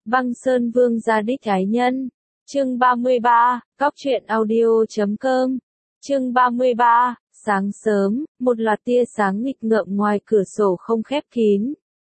Băng Sơn Vương gia đích ái nhân. Chương 33, Cóc truyện audio.com. Chương 33, sáng sớm, một loạt tia sáng nghịch ngợm ngoài cửa sổ không khép kín.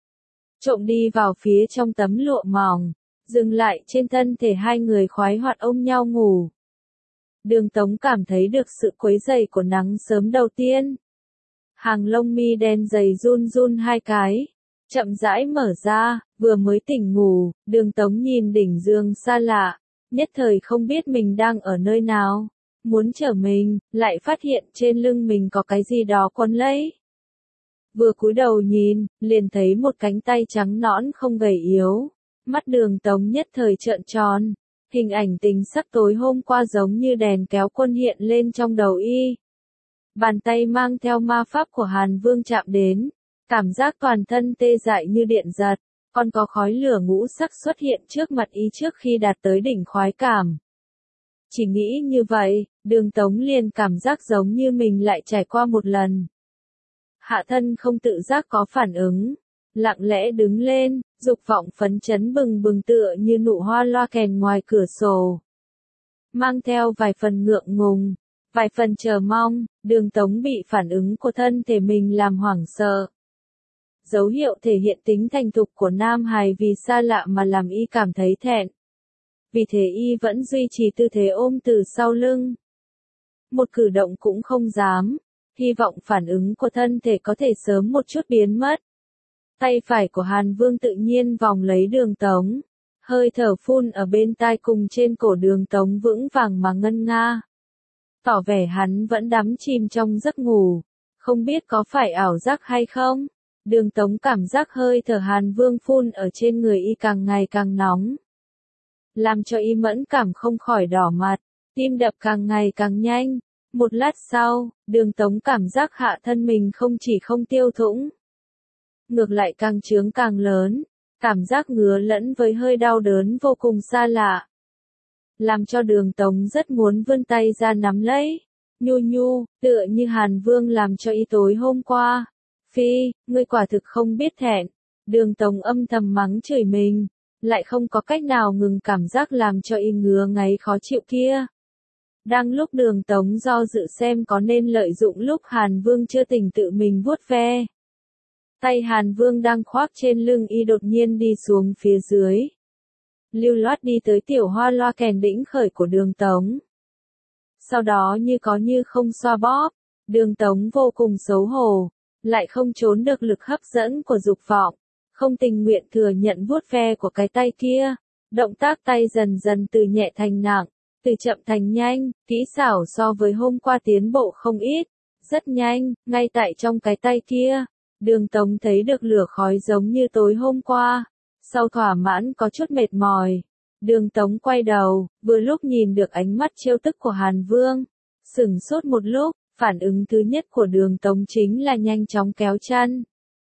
Trộm đi vào phía trong tấm lụa mỏng, dừng lại trên thân thể hai người khoái hoạt ôm nhau ngủ. Đường Tống cảm thấy được sự quấy rầy của nắng sớm đầu tiên. Hàng lông mi đen dày run run hai cái, chậm rãi mở ra, vừa mới tỉnh ngủ, Đường Tống nhìn đỉnh giường xa lạ, nhất thời không biết mình đang ở nơi nào, muốn trở mình, lại phát hiện trên lưng mình có cái gì đó quấn lấy. Vừa cúi đầu nhìn, liền thấy một cánh tay trắng nõn không gầy yếu, mắt Đường Tống nhất thời trợn tròn, hình ảnh tình sắc tối hôm qua giống như đèn kéo quân hiện lên trong đầu y. Bàn tay mang theo ma pháp của Hàn Vương chạm đến, cảm giác toàn thân tê dại như điện giật, còn có khói lửa ngũ sắc xuất hiện trước mặt y trước khi đạt tới đỉnh khoái cảm. Chỉ nghĩ như vậy, Đường Tống liền cảm giác giống như mình lại trải qua một lần. Hạ thân không tự giác có phản ứng, lặng lẽ đứng lên, dục vọng phấn chấn bừng bừng tựa như nụ hoa loa kèn ngoài cửa sổ. Mang theo vài phần ngượng ngùng, vài phần chờ mong, Đường Tống bị phản ứng của thân thể mình làm hoảng sợ. Dấu hiệu thể hiện tính thành thục của nam hài vì xa lạ mà làm y cảm thấy thẹn. Vì thế y vẫn duy trì tư thế ôm từ sau lưng. Một cử động cũng không dám, hy vọng phản ứng của thân thể có thể sớm một chút biến mất. Tay phải của Hàn Vương tự nhiên vòng lấy Đường Tống, hơi thở phun ở bên tai cùng trên cổ Đường Tống vững vàng mà ngân nga. Tỏ vẻ hắn vẫn đắm chìm trong giấc ngủ, không biết có phải ảo giác hay không. Đường Tống cảm giác hơi thở Hàn Vương phun ở trên người y càng ngày càng nóng, làm cho y mẫn cảm không khỏi đỏ mặt, tim đập càng ngày càng nhanh. Một lát sau, Đường Tống cảm giác hạ thân mình không chỉ không tiêu thủng, ngược lại càng trướng càng lớn, cảm giác ngứa lẫn với hơi đau đớn vô cùng xa lạ, làm cho Đường Tống rất muốn vươn tay ra nắm lấy, nhu nhu, tựa như Hàn Vương làm cho y tối hôm qua. Phi, ngươi quả thực không biết thẹn. Đường Tống âm thầm mắng chửi mình, lại không có cách nào ngừng cảm giác làm cho y ngứa ngáy khó chịu kia. Đang lúc Đường Tống do dự xem có nên lợi dụng lúc Hàn Vương chưa tỉnh tự mình vuốt ve. Tay Hàn Vương đang khoác trên lưng y đột nhiên đi xuống phía dưới, lưu loát đi tới tiểu hoa loa kèn đĩnh khởi của Đường Tống. Sau đó như có như không xoa bóp, Đường Tống vô cùng xấu hổ, lại không trốn được lực hấp dẫn của dục vọng, không tình nguyện thừa nhận vuốt ve của cái tay kia. Động tác tay dần dần từ nhẹ thành nặng, từ chậm thành nhanh, kỹ xảo so với hôm qua tiến bộ không ít, rất nhanh, ngay tại trong cái tay kia, Đường Tống thấy được lửa khói giống như tối hôm qua. Sau thỏa mãn có chút mệt mỏi, Đường Tống quay đầu, vừa lúc nhìn được ánh mắt trêu tức của Hàn Vương, sửng sốt một lúc. Phản ứng thứ nhất của Đường Tống chính là nhanh chóng kéo chăn,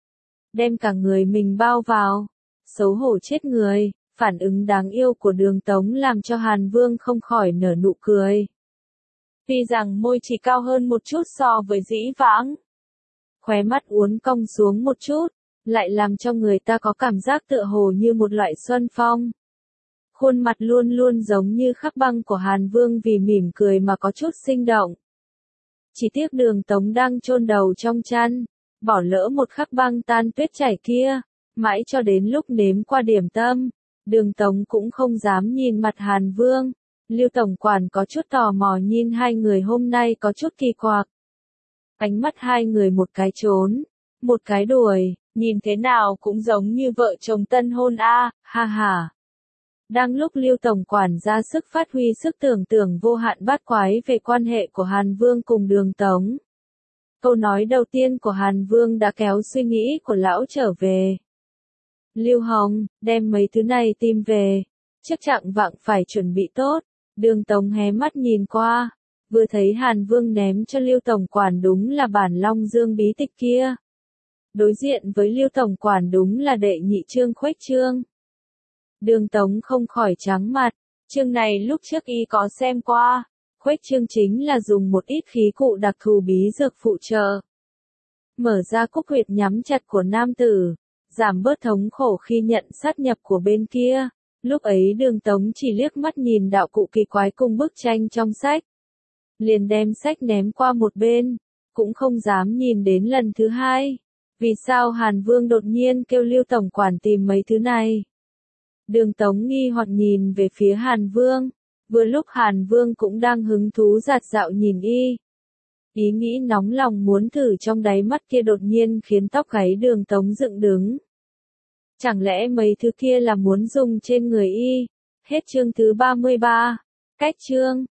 đem cả người mình bao vào, xấu hổ chết người. Phản ứng đáng yêu của Đường Tống làm cho Hàn Vương không khỏi nở nụ cười. Tuy rằng môi chỉ cao hơn một chút so với dĩ vãng, khóe mắt uốn cong xuống một chút, lại làm cho người ta có cảm giác tựa hồ như một loại xuân phong. Khuôn mặt luôn luôn giống như khắc băng của Hàn Vương vì mỉm cười mà có chút sinh động. Chỉ tiếc Đường Tống đang chôn đầu trong chăn, bỏ lỡ một khắc băng tan tuyết chảy kia, mãi cho đến lúc nếm qua điểm tâm, Đường Tống cũng không dám nhìn mặt Hàn Vương. Lưu tổng quản có chút tò mò nhìn hai người hôm nay có chút kỳ quặc. Ánh mắt hai người một cái trốn, một cái đuổi, nhìn thế nào cũng giống như vợ chồng tân hôn a, ha ha. Đang lúc Lưu tổng quản ra sức phát huy sức tưởng tượng vô hạn bát quái về quan hệ của Hàn Vương cùng Đường Tống. Câu nói đầu tiên của Hàn Vương đã kéo suy nghĩ của lão trở về. Lưu Hồng, đem mấy thứ này tìm về, chắc chắn vạng phải chuẩn bị tốt. Đường Tống hé mắt nhìn qua, vừa thấy Hàn Vương ném cho Lưu tổng quản đúng là bản Long Dương bí tịch kia. Đối diện với Lưu tổng quản đúng là đệ nhị chương Khuếch Chương. Đường Tống không khỏi trắng mặt, chương này lúc trước y có xem qua, Khuếch Chương chính là dùng một ít khí cụ đặc thù bí dược phụ trợ. Mở ra cúc huyệt nhắm chặt của nam tử, giảm bớt thống khổ khi nhận sát nhập của bên kia. Lúc ấy Đường Tống chỉ liếc mắt nhìn đạo cụ kỳ quái cùng bức tranh trong sách. Liền đem sách ném qua một bên, cũng không dám nhìn đến lần thứ hai. Vì sao Hàn Vương đột nhiên kêu Lưu tổng quản tìm mấy thứ này? Đường Tống nghi hoặc nhìn về phía Hàn Vương. Vừa lúc Hàn Vương cũng đang hứng thú dạt dạo nhìn y. Ý nghĩ nóng lòng muốn thử trong đáy mắt kia đột nhiên khiến tóc gáy Đường Tống dựng đứng. Chẳng lẽ mấy thứ kia là muốn dùng trên người y? Hết chương thứ 33. Cách chương.